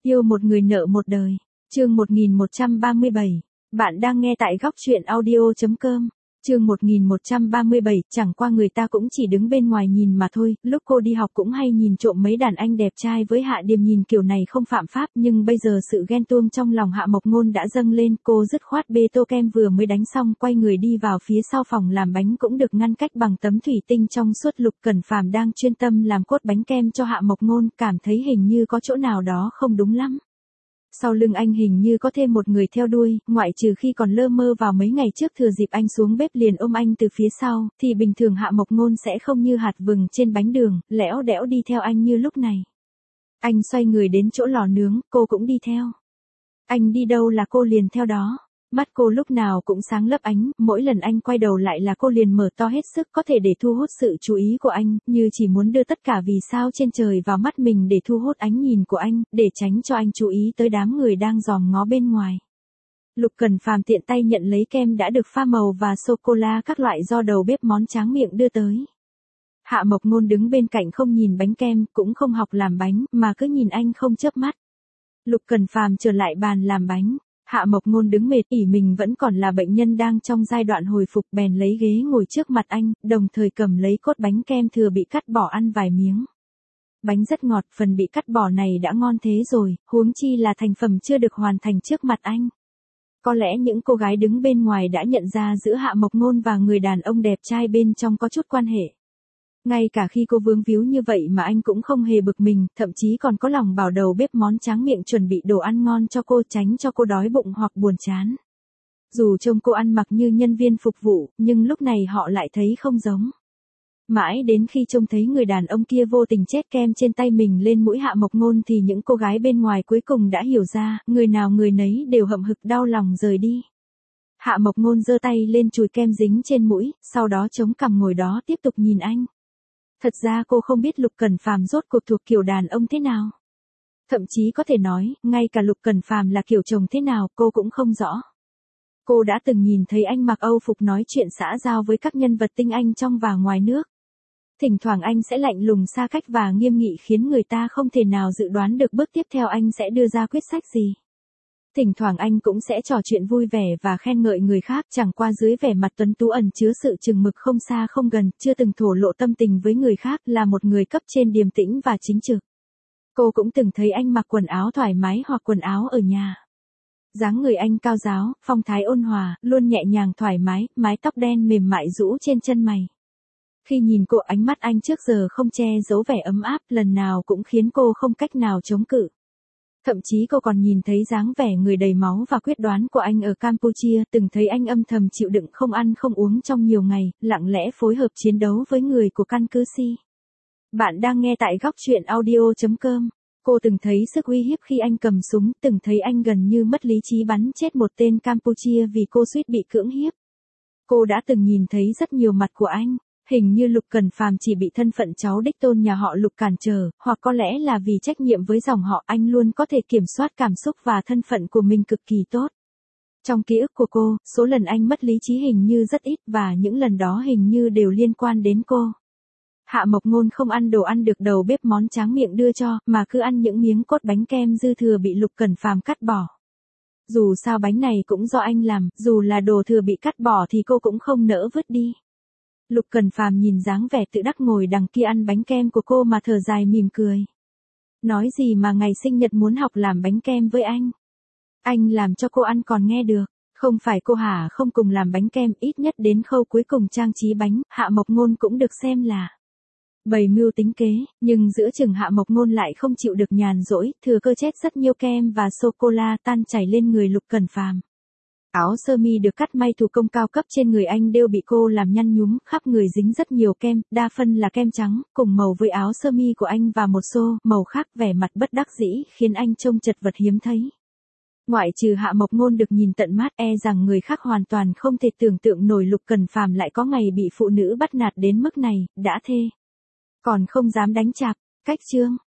Yêu một người nợ một đời. Chương 1137. Bạn đang nghe tại góc truyện audio.com. Chương 1137, chẳng qua người ta cũng chỉ đứng bên ngoài nhìn mà thôi, lúc cô đi học cũng hay nhìn trộm mấy đàn anh đẹp trai với Hạ Điềm nhìn kiểu này không phạm pháp, nhưng bây giờ sự ghen tuông trong lòng Hạ Mộc Ngôn đã dâng lên, cô dứt khoát bê tô kem vừa mới đánh xong quay người đi vào phía sau phòng làm bánh cũng được ngăn cách bằng tấm thủy tinh trong suốt. Lục Cẩn Phàm đang chuyên tâm làm cốt bánh kem cho Hạ Mộc Ngôn, cảm thấy hình như có chỗ nào đó không đúng lắm. Sau lưng anh hình như có thêm một người theo đuôi, ngoại trừ khi còn lơ mơ vào mấy ngày trước thừa dịp anh xuống bếp liền ôm anh từ phía sau, thì bình thường Hạ Mộc Ngôn sẽ không như hạt vừng trên bánh đường, lẽo đẽo đi theo anh như lúc này. Anh xoay người đến chỗ lò nướng, cô cũng đi theo. Anh đi đâu là cô liền theo đó. Mắt cô lúc nào cũng sáng lấp ánh, mỗi lần anh quay đầu lại là cô liền mở to hết sức có thể để thu hút sự chú ý của anh, như chỉ muốn đưa tất cả vì sao trên trời vào mắt mình để thu hút ánh nhìn của anh, để tránh cho anh chú ý tới đám người đang dòm ngó bên ngoài. Lục Cẩn Phàm tiện tay nhận lấy kem đã được pha màu và sô-cô-la các loại do đầu bếp món tráng miệng đưa tới. Hạ Mộc Ngôn đứng bên cạnh không nhìn bánh kem, cũng không học làm bánh, mà cứ nhìn anh không chớp mắt. Lục Cẩn Phàm trở lại bàn làm bánh. Hạ Mộc Ngôn đứng mệt ỉ mình vẫn còn là bệnh nhân đang trong giai đoạn hồi phục bèn lấy ghế ngồi trước mặt anh, đồng thời cầm lấy cốt bánh kem thừa bị cắt bỏ ăn vài miếng. Bánh rất ngọt, phần bị cắt bỏ này đã ngon thế rồi, huống chi là thành phẩm chưa được hoàn thành trước mặt anh. Có lẽ những cô gái đứng bên ngoài đã nhận ra giữa Hạ Mộc Ngôn và người đàn ông đẹp trai bên trong có chút quan hệ. Ngay cả khi cô vướng víu như vậy mà anh cũng không hề bực mình, thậm chí còn có lòng bảo đầu bếp món tráng miệng chuẩn bị đồ ăn ngon cho cô tránh cho cô đói bụng hoặc buồn chán. Dù trông cô ăn mặc như nhân viên phục vụ, nhưng lúc này họ lại thấy không giống. Mãi đến khi trông thấy người đàn ông kia vô tình chét kem trên tay mình lên mũi Hạ Mộc Ngôn thì những cô gái bên ngoài cuối cùng đã hiểu ra, người nào người nấy đều hậm hực đau lòng rời đi. Hạ Mộc Ngôn giơ tay lên chùi kem dính trên mũi, sau đó chống cằm ngồi đó tiếp tục nhìn anh. Thật ra cô không biết Lục Cẩn Phàm rốt cuộc thuộc kiểu đàn ông thế nào. Thậm chí có thể nói, ngay cả Lục Cẩn Phàm là kiểu chồng thế nào cô cũng không rõ. Cô đã từng nhìn thấy anh mặc Âu phục nói chuyện xã giao với các nhân vật tinh anh trong và ngoài nước. Thỉnh thoảng anh sẽ lạnh lùng xa cách và nghiêm nghị khiến người ta không thể nào dự đoán được bước tiếp theo anh sẽ đưa ra quyết sách gì. Thỉnh thoảng anh cũng sẽ trò chuyện vui vẻ và khen ngợi người khác, chẳng qua dưới vẻ mặt tuấn tú ẩn chứa sự chừng mực không xa không gần, chưa từng thổ lộ tâm tình với người khác, là một người cấp trên điềm tĩnh và chính trực. Cô cũng từng thấy anh mặc quần áo thoải mái hoặc quần áo ở nhà. Dáng người anh cao ráo, phong thái ôn hòa, luôn nhẹ nhàng thoải mái, mái tóc đen mềm mại rũ trên chân mày. Khi nhìn cô ánh mắt anh trước giờ không che giấu vẻ ấm áp, lần nào cũng khiến cô không cách nào chống cự. Thậm chí cô còn nhìn thấy dáng vẻ người đầy máu và quyết đoán của anh ở Campuchia, từng thấy anh âm thầm chịu đựng không ăn không uống trong nhiều ngày, lặng lẽ phối hợp chiến đấu với người của căn cứ Si. Bạn đang nghe tại góc truyện audio.com. Cô từng thấy sức uy hiếp khi anh cầm súng, từng thấy anh gần như mất lý trí bắn chết một tên Campuchia vì cô suýt bị cưỡng hiếp. Cô đã từng nhìn thấy rất nhiều mặt của anh. Hình như Lục Cẩn Phàm chỉ bị thân phận cháu đích tôn nhà họ Lục cản trở, hoặc có lẽ là vì trách nhiệm với dòng họ anh luôn có thể kiểm soát cảm xúc và thân phận của mình cực kỳ tốt. Trong ký ức của cô, số lần anh mất lý trí hình như rất ít và những lần đó hình như đều liên quan đến cô. Hạ Mộc Ngôn không ăn đồ ăn được đầu bếp món tráng miệng đưa cho, mà cứ ăn những miếng cốt bánh kem dư thừa bị Lục Cẩn Phàm cắt bỏ. Dù sao bánh này cũng do anh làm, dù là đồ thừa bị cắt bỏ thì cô cũng không nỡ vứt đi. Lục Cẩn Phàm nhìn dáng vẻ tự đắc ngồi đằng kia ăn bánh kem của cô mà thở dài mỉm cười. Nói gì mà ngày sinh nhật muốn học làm bánh kem với anh. Anh làm cho cô ăn còn nghe được. Không phải cô hả không cùng làm bánh kem, ít nhất đến khâu cuối cùng trang trí bánh, Hạ Mộc Ngôn cũng được xem là bày mưu tính kế, nhưng giữa chừng Hạ Mộc Ngôn lại không chịu được nhàn rỗi, thừa cơ chét rất nhiều kem và sô-cô-la tan chảy lên người Lục Cẩn Phàm. Áo sơ mi được cắt may thủ công cao cấp trên người anh đều bị cô làm nhăn nhúm, khắp người dính rất nhiều kem, đa phân là kem trắng, cùng màu với áo sơ mi của anh và một xô màu khác, vẻ mặt bất đắc dĩ khiến anh trông chật vật hiếm thấy. Ngoại trừ Hạ Mộc Ngôn được nhìn tận mắt, rằng người khác hoàn toàn không thể tưởng tượng nổi Lục Cẩn Phàm lại có ngày bị phụ nữ bắt nạt đến mức này, đã thê còn không dám đánh chạp. Cách chương